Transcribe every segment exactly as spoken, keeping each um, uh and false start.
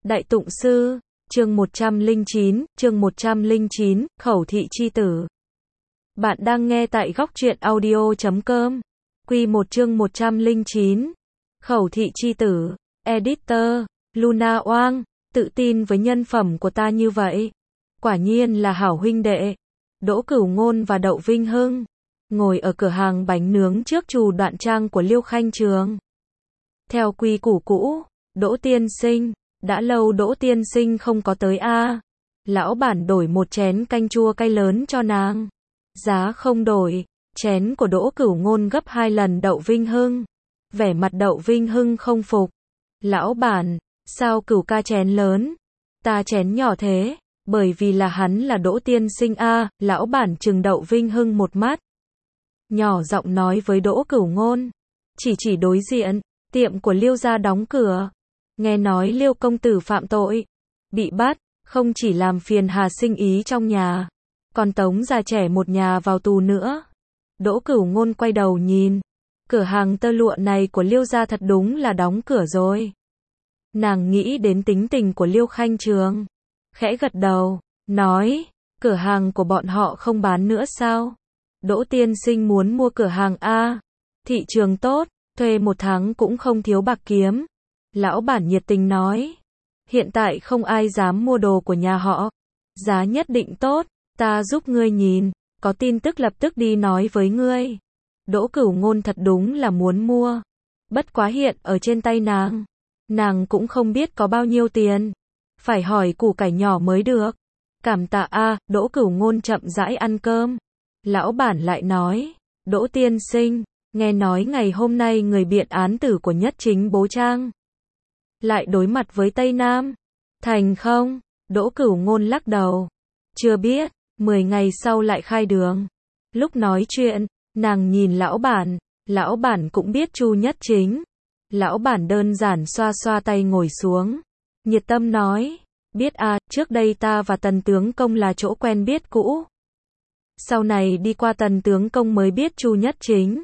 Đại Tụng Sư, chương một trăm lẻ chín, chương một trăm lẻ chín, Khẩu thị chi tử. Bạn đang nghe tại góc truyện audio chấm com. Quy một chương một trăm lẻ chín. Khẩu thị chi tử. Editor, Luna Oang, tự tin với nhân phẩm của ta như vậy. Quả nhiên là hảo huynh đệ. Đỗ Cửu Ngôn và Đậu Vinh Hưng ngồi ở cửa hàng bánh nướng trước Trù Đoạn Trang của Liêu Khanh Trường. Theo quy củ cũ, Đỗ tiên sinh, đã lâu Đỗ tiên sinh không có tới a. Lão bản đổi một chén canh chua cay lớn cho nàng. Giá không đổi, chén của Đỗ Cửu Ngôn gấp hai lần Đậu Vinh Hưng. Vẻ mặt Đậu Vinh Hưng không phục. Lão bản, sao Cửu ca chén lớn, ta chén nhỏ thế? Bởi vì là hắn là Đỗ tiên sinh a. Lão bản trừng Đậu Vinh Hưng một mắt, nhỏ giọng nói với Đỗ Cửu Ngôn, chỉ chỉ đối diện, tiệm của Liêu gia đóng cửa. Nghe nói Liêu công tử phạm tội, bị bắt, không chỉ làm phiền Hà Sinh Ý trong nhà, còn tống già trẻ một nhà vào tù nữa. Đỗ Cửu Ngôn quay đầu nhìn, cửa hàng tơ lụa này của Liêu gia thật đúng là đóng cửa rồi. Nàng nghĩ đến tính tình của Liêu Khanh Trường, khẽ gật đầu, nói, cửa hàng của bọn họ không bán nữa sao? Đỗ tiên sinh muốn mua cửa hàng a. Thị trường tốt, thuê một tháng cũng không thiếu bạc kiếm. Lão bản nhiệt tình nói, hiện tại không ai dám mua đồ của nhà họ, giá nhất định tốt, ta giúp ngươi nhìn, có tin tức lập tức đi nói với ngươi. Đỗ Cửu Ngôn thật đúng là muốn mua, bất quá hiện ở trên tay nàng, nàng cũng không biết có bao nhiêu tiền, phải hỏi củ cải nhỏ mới được. Cảm tạ a. Đỗ Cửu Ngôn chậm rãi ăn cơm. Lão bản lại nói, Đỗ tiên sinh, nghe nói ngày hôm nay người biện án tử của Nhất Chính Bố Trang lại đối mặt với Tây Nam. Thành không? Đỗ Cửu Ngôn lắc đầu. Chưa biết, mười ngày sau lại khai đường. Lúc nói chuyện, nàng nhìn lão bản, lão bản cũng biết Chu Nhất Chính. Lão bản đơn giản xoa xoa tay ngồi xuống, nhiệt tâm nói, biết à, trước đây ta và Tần tướng công là chỗ quen biết cũ. Sau này đi qua Tần tướng công mới biết Chu Nhất Chính.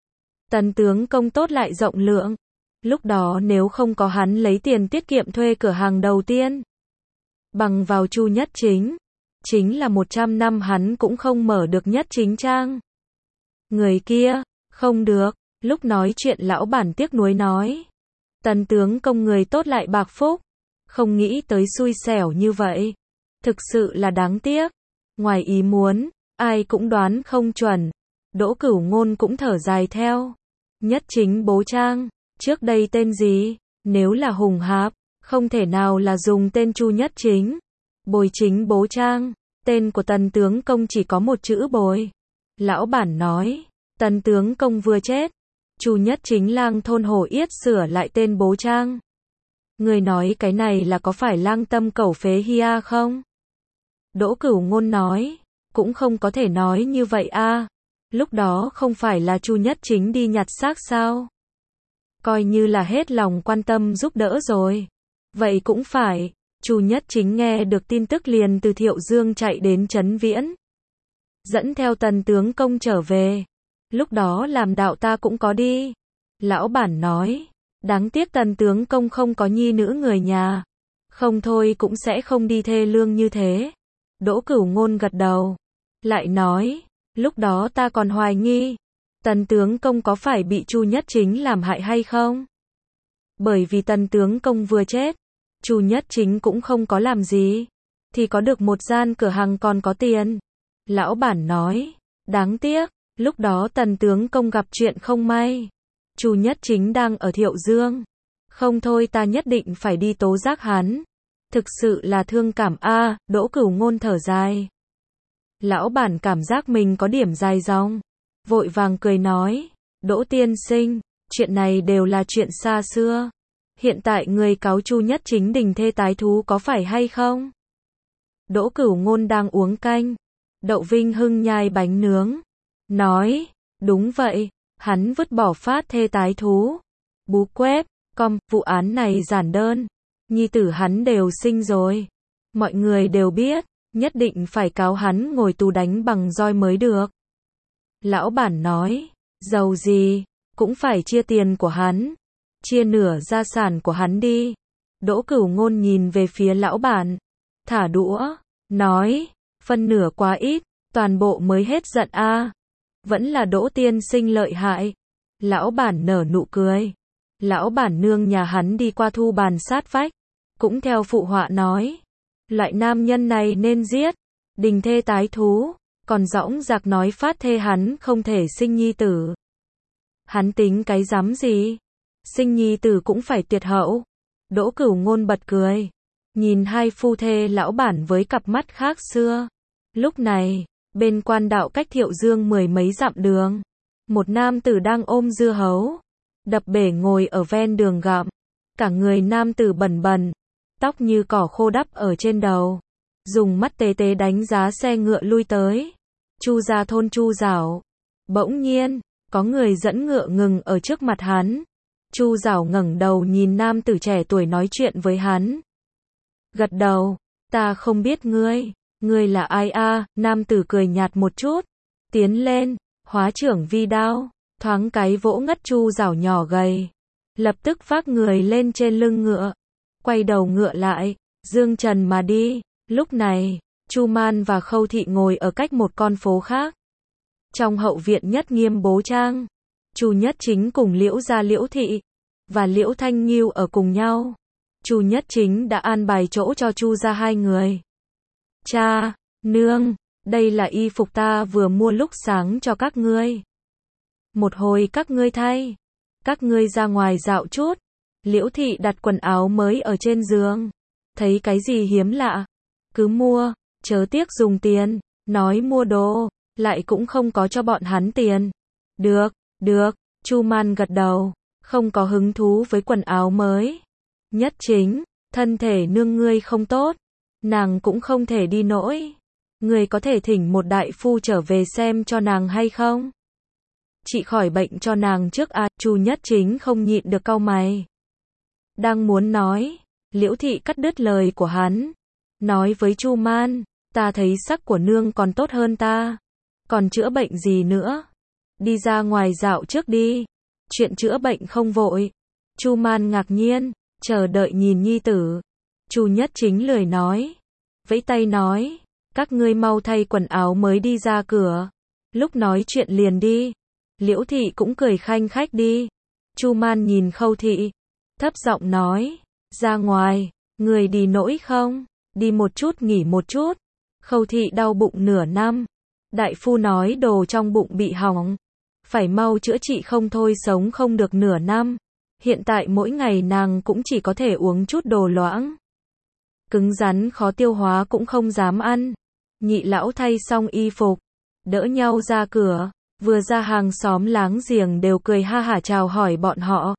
Tần tướng công tốt lại rộng lượng. Lúc đó nếu không có hắn lấy tiền tiết kiệm thuê cửa hàng đầu tiên, bằng vào Chu Nhất Chính, chính là một trăm năm hắn cũng không mở được Nhất Chính Trang. Người kia, không được. Lúc nói chuyện lão bản tiếc nuối nói, Tần tướng công người tốt lại bạc phúc, không nghĩ tới xui xẻo như vậy. Thực sự là đáng tiếc. Ngoài ý muốn, ai cũng đoán không chuẩn. Đỗ Cửu Ngôn cũng thở dài theo. Nhất Chính Bố Trang, trước đây tên gì? Nếu là Hùng Hạp, không thể nào là dùng tên Chu Nhất Chính. Bồi Chính Bố Trang, tên của Tần tướng công chỉ có một chữ Bồi. Lão bản nói, Tần tướng công vừa chết, Chu Nhất Chính lang thôn Hồ Yết sửa lại tên Bố Trang. Người nói cái này là có phải lang tâm cẩu phế hia không? Đỗ Cửu Ngôn nói, cũng không có thể nói như vậy a. Lúc đó không phải là Chu Nhất Chính đi nhặt xác sao? Coi như là hết lòng quan tâm giúp đỡ rồi. Vậy cũng phải, Chu Nhất Chính nghe được tin tức liền từ Thiệu Dương chạy đến Trấn Viễn, dẫn theo Tần tướng công trở về. Lúc đó làm đạo ta cũng có đi. Lão bản nói, đáng tiếc Tần tướng công không có nhi nữ người nhà, không thôi cũng sẽ không đi thê lương như thế. Đỗ Cửu Ngôn gật đầu, lại nói, lúc đó ta còn hoài nghi, Tần tướng công có phải bị Chu Nhất Chính làm hại hay không? Bởi vì Tần tướng công vừa chết, Chu Nhất Chính cũng không có làm gì, thì có được một gian cửa hàng còn có tiền. Lão bản nói, đáng tiếc, lúc đó Tần tướng công gặp chuyện không may. Chu Nhất Chính đang ở Thiệu Dương. Không thôi ta nhất định phải đi tố giác hắn. Thực sự là thương cảm a. Đỗ Cửu Ngôn thở dài. Lão bản cảm giác mình có điểm dài dòng, vội vàng cười nói, Đỗ tiên sinh, chuyện này đều là chuyện xa xưa. Hiện tại người cáo Chu Nhất Chính đình thê tái thú có phải hay không? Đỗ Cửu Ngôn đang uống canh, Đậu Vinh Hưng nhai bánh nướng, nói, đúng vậy, hắn vứt bỏ phát thê tái thú. Bú quép, com, vụ án này giản đơn, nhi tử hắn đều sinh rồi. Mọi người đều biết, nhất định phải cáo hắn ngồi tù đánh bằng roi mới được. Lão bản nói, giàu gì, cũng phải chia tiền của hắn, chia nửa gia sản của hắn đi. Đỗ Cửu Ngôn nhìn về phía lão bản, thả đũa, nói, phân nửa quá ít, toàn bộ mới hết giận a. Vẫn là Đỗ tiên sinh lợi hại. Lão bản nở nụ cười. Lão bản nương nhà hắn đi qua thu bàn sát vách, cũng theo phụ họa nói, loại nam nhân này nên giết, đình thê tái thú, còn dõng dạc nói phát thê hắn không thể sinh nhi tử. Hắn tính cái dám gì? Sinh nhi tử cũng phải tuyệt hậu. Đỗ Cửu Ngôn bật cười, nhìn hai phu thê lão bản với cặp mắt khác xưa. Lúc này, bên quan đạo cách Thiệu Dương mười mấy dặm đường, một nam tử đang ôm dưa hấu, đập bể ngồi ở ven đường gặm. Cả người nam tử bẩn bẩn, tóc như cỏ khô đắp ở trên đầu, dùng mắt tế tế đánh giá xe ngựa lui tới. Chu gia thôn Chu Giảo. Bỗng nhiên, có người dẫn ngựa ngừng ở trước mặt hắn. Chu Giảo ngẩng đầu nhìn nam tử trẻ tuổi nói chuyện với hắn. Gật đầu, ta không biết ngươi, ngươi là ai a? Nam tử cười nhạt một chút, tiến lên, hóa trưởng vi đao, thoáng cái vỗ ngất Chu Giảo nhỏ gầy, lập tức vác người lên trên lưng ngựa, quay đầu ngựa lại, dương trần mà đi. Lúc này, Chu Man và Khâu Thị ngồi ở cách một con phố khác. Trong hậu viện nhất nghiêm bố trang, Chu Nhất Chính cùng Liễu gia Liễu Thị và Liễu Thanh Nghiêu ở cùng nhau. Chu Nhất Chính đã an bài chỗ cho Chu gia hai người. Cha, nương, đây là y phục ta vừa mua lúc sáng cho các ngươi. Một hồi các ngươi thay, các ngươi ra ngoài dạo chút. Liễu Thị đặt quần áo mới ở trên giường, thấy cái gì hiếm lạ, cứ mua, chớ tiếc dùng tiền, nói mua đồ, lại cũng không có cho bọn hắn tiền. Được, được, Chu Man gật đầu, không có hứng thú với quần áo mới. Nhất Chính, thân thể nương ngươi không tốt, nàng cũng không thể đi nổi. Ngươi có thể thỉnh một đại phu trở về xem cho nàng hay không? Chị khỏi bệnh cho nàng trước à? Chu Nhất Chính không nhịn được cau mày. Đang muốn nói, Liễu Thị cắt đứt lời của hắn, nói với Chu Man, ta thấy sắc của nương còn tốt hơn ta, còn chữa bệnh gì nữa? Đi ra ngoài dạo trước đi, chuyện chữa bệnh không vội. Chu Man ngạc nhiên, chờ đợi nhìn nhi tử. Chu Nhất Chính lười nói, vẫy tay nói, các ngươi mau thay quần áo mới đi ra cửa, lúc nói chuyện liền đi. Liễu Thị cũng cười khanh khách đi. Chu Man nhìn Khâu Thị, thấp giọng nói, ra ngoài, người đi nổi không? Đi một chút nghỉ một chút. Khâu Thị đau bụng nửa năm, đại phu nói đồ trong bụng bị hỏng, phải mau chữa trị không thôi sống không được nửa năm. Hiện tại mỗi ngày nàng cũng chỉ có thể uống chút đồ loãng, cứng rắn khó tiêu hóa cũng không dám ăn. Nhị lão thay xong y phục, đỡ nhau ra cửa, vừa ra hàng xóm láng giềng đều cười ha hả chào hỏi bọn họ.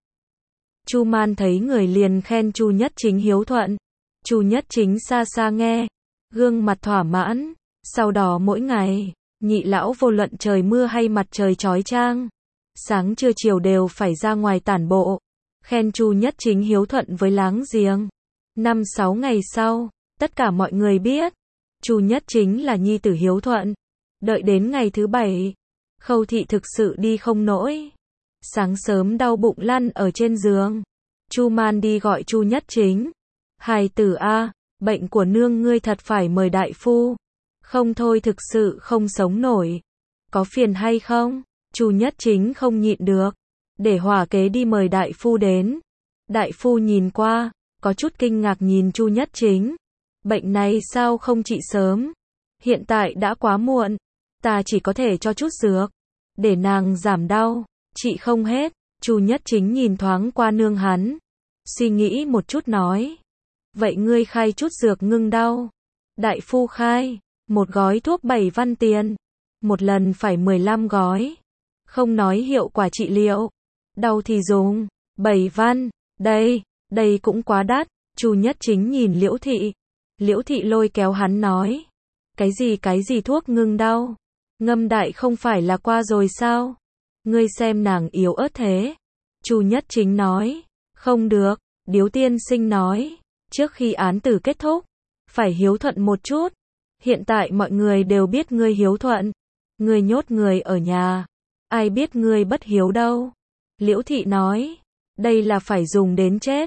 Chu Man thấy người liền khen Chu Nhất Chính hiếu thuận. Chu Nhất Chính xa xa nghe, gương mặt thỏa mãn. Sau đó mỗi ngày, nhị lão vô luận trời mưa hay mặt trời chói chang, sáng trưa chiều đều phải ra ngoài tản bộ, khen Chu Nhất Chính hiếu thuận với láng giềng. Năm sáu ngày sau, tất cả mọi người biết, Chu Nhất Chính là nhi tử hiếu thuận. Đợi đến ngày thứ bảy, Khâu Thị thực sự đi không nổi, sáng sớm đau bụng lăn ở trên giường. Chu Man đi gọi Chu Nhất Chính, hài tử a, bệnh của nương ngươi thật phải mời đại phu, không thôi thực sự không sống nổi, có phiền hay không? Chu Nhất Chính không nhịn được, để hỏa kế đi mời đại phu đến. Đại phu nhìn qua, có chút kinh ngạc nhìn Chu Nhất Chính, bệnh này sao không trị sớm? Hiện tại đã quá muộn, ta chỉ có thể cho chút dược, để nàng giảm đau, trị không hết. Chu Nhất Chính nhìn thoáng qua nương hắn, suy nghĩ một chút nói, vậy ngươi khai chút dược ngưng đau. Đại phu khai, một gói thuốc bảy văn tiền, một lần phải mười lăm gói, không nói hiệu quả trị liệu, đau thì dùng, bảy văn, đây, đây cũng quá đắt. Chu Nhất Chính nhìn Liễu Thị, Liễu Thị lôi kéo hắn nói, cái gì cái gì thuốc ngưng đau, ngâm đại không phải là qua rồi sao? Ngươi xem nàng yếu ớt thế. Chu Nhất Chính nói, không được, Điếu tiên sinh nói, trước khi án tử kết thúc, phải hiếu thuận một chút. Hiện tại mọi người đều biết ngươi hiếu thuận, ngươi nhốt người ở nhà, ai biết ngươi bất hiếu đâu. Liễu Thị nói, đây là phải dùng đến chết.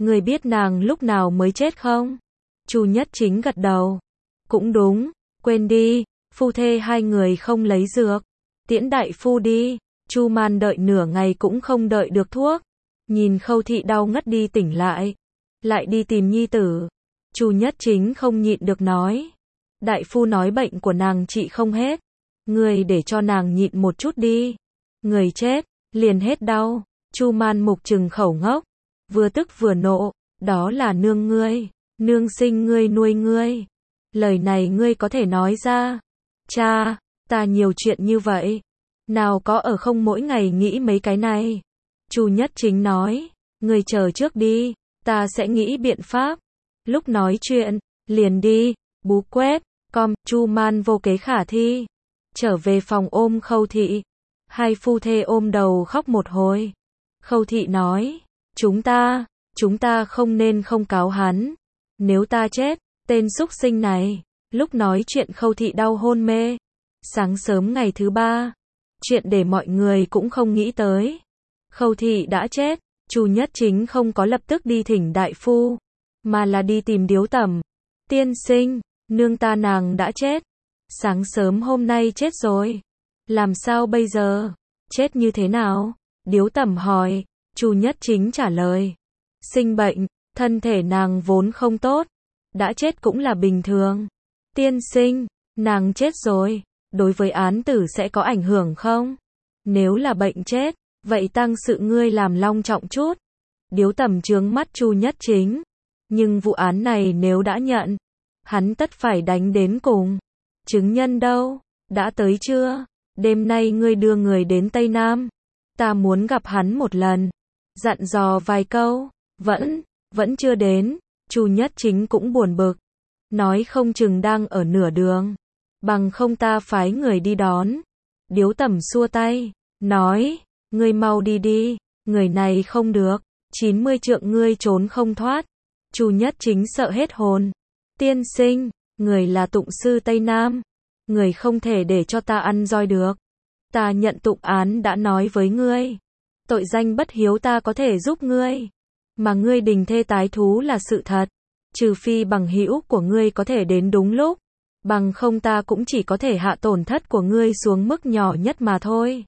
Người biết nàng lúc nào mới chết không? Chu Nhất Chính gật đầu. Cũng đúng, quên đi, phu thê hai người không lấy dược. Tiễn đại phu đi. Chu Man đợi nửa ngày cũng không đợi được thuốc. Nhìn Khâu Thị đau ngất đi tỉnh lại. Lại đi tìm nhi tử. Chu Nhất Chính không nhịn được nói. Đại phu nói bệnh của nàng trị không hết. Người để cho nàng nhịn một chút đi. Người chết, liền hết đau. Chu Man mục trừng khẩu ngốc. Vừa tức vừa nộ. Đó là nương ngươi. Nương sinh ngươi nuôi ngươi. Lời này ngươi có thể nói ra. Cha, ta nhiều chuyện như vậy. Nào có ở không mỗi ngày nghĩ mấy cái này. Chu Nhất Chính nói. Ngươi chờ trước đi. Ta sẽ nghĩ biện pháp. Lúc nói chuyện, liền đi. Bú quét, com, Chu Man vô kế khả thi. Trở về phòng ôm Khâu Thị. Hai phu thê ôm đầu khóc một hồi. Khâu Thị nói. Chúng ta, chúng ta không nên không cáo hắn. Nếu ta chết, tên súc sinh này. Lúc nói chuyện Khâu Thị đau hôn mê. Sáng sớm ngày thứ ba. Chuyện để mọi người cũng không nghĩ tới. Khâu Thị đã chết. Chu Nhất Chính không có lập tức đi thỉnh đại phu. Mà là đi tìm Điếu Tẩm. Tiên sinh, nương ta nàng đã chết. Sáng sớm hôm nay chết rồi. Làm sao bây giờ? Chết như thế nào? Điếu Tẩm hỏi. Chu Nhất Chính trả lời. Sinh bệnh, thân thể nàng vốn không tốt. Đã chết cũng là bình thường. Tiên sinh, nàng chết rồi. Đối với án tử sẽ có ảnh hưởng không? Nếu là bệnh chết, vậy tăng sự ngươi làm long trọng chút. Điếu Tẩm trướng mắt Chu Nhất Chính. Nhưng vụ án này nếu đã nhận, hắn tất phải đánh đến cùng. Chứng nhân đâu? Đã tới chưa? Đêm nay ngươi đưa người đến Tây Nam. Ta muốn gặp hắn một lần. Dặn dò vài câu. Vẫn, vẫn chưa đến. Chu Nhất Chính cũng buồn bực. Nói không chừng đang ở nửa đường. Bằng không ta phái người đi đón. Điếu Tẩm xua tay. Nói, ngươi mau đi đi. Người này không được. chín mươi trượng ngươi trốn không thoát. Chu Nhất Chính sợ hết hồn. Tiên sinh, người là tụng sư Tây Nam. Người không thể để cho ta ăn roi được. Ta nhận tụng án đã nói với ngươi. Tội danh bất hiếu ta có thể giúp ngươi. Mà ngươi đình thê tái thú là sự thật. Trừ phi bằng hữu của ngươi có thể đến đúng lúc. Bằng không ta cũng chỉ có thể hạ tổn thất của ngươi xuống mức nhỏ nhất mà thôi.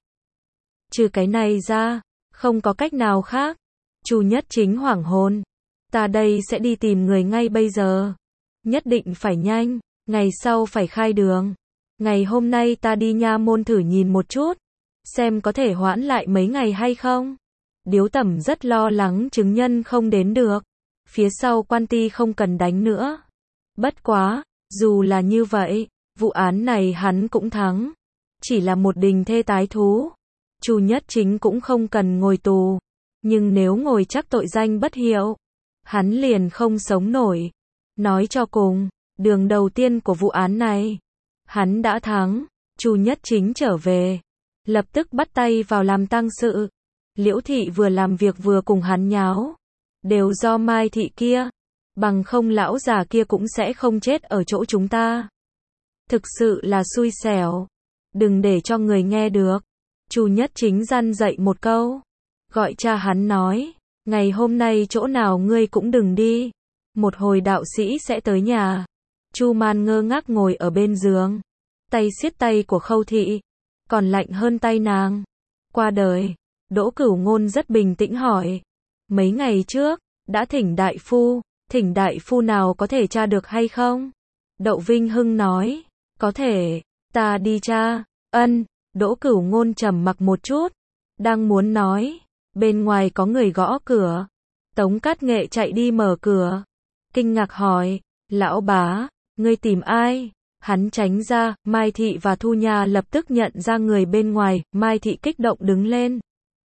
Trừ cái này ra, không có cách nào khác. Chu Nhất Chính hoảng hồn. Ta đây sẽ đi tìm người ngay bây giờ. Nhất định phải nhanh. Ngày sau phải khai đường. Ngày hôm nay ta đi nha môn thử nhìn một chút. Xem có thể hoãn lại mấy ngày hay không. Điếu Tẩm rất lo lắng chứng nhân không đến được. Phía sau quan ty không cần đánh nữa. Bất quá, dù là như vậy, vụ án này hắn cũng thắng. Chỉ là một đình thê tái thú. Chu Nhất Chính cũng không cần ngồi tù. Nhưng nếu ngồi chắc tội danh bất hiệu, hắn liền không sống nổi. Nói cho cùng, đường đầu tiên của vụ án này, hắn đã thắng. Chu Nhất Chính trở về, lập tức bắt tay vào làm tang sự. Liễu Thị vừa làm việc vừa cùng hắn nháo. Đều do Mai Thị kia. Bằng không lão già kia cũng sẽ không chết ở chỗ chúng ta. Thực sự là xui xẻo. Đừng để cho người nghe được. Chu Nhất Chính răn dạy một câu. Gọi cha hắn nói. Ngày hôm nay chỗ nào ngươi cũng đừng đi. Một hồi đạo sĩ sẽ tới nhà. Chu Man ngơ ngác ngồi ở bên giường. Tay siết tay của Khâu Thị. Còn lạnh hơn tay nàng. Qua đời. Đỗ Cửu Ngôn rất bình tĩnh hỏi. Mấy ngày trước, đã thỉnh đại phu. Thỉnh đại phu nào có thể tra được hay không? Đậu Vinh Hưng nói. Có thể, ta đi tra. Ân, Đỗ Cửu Ngôn trầm mặc một chút. Đang muốn nói. Bên ngoài có người gõ cửa. Tống Cát Nghệ chạy đi mở cửa. Kinh ngạc hỏi. Lão bá, ngươi tìm ai? Hắn tránh ra. Mai Thị và Thu Nha lập tức nhận ra người bên ngoài. Mai Thị kích động đứng lên.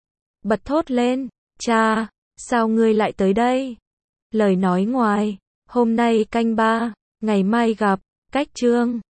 Bật thốt lên. Cha, sao ngươi lại tới đây? Lời nói ngoài. Hôm nay canh ba. Ngày mai gặp. Cách chương.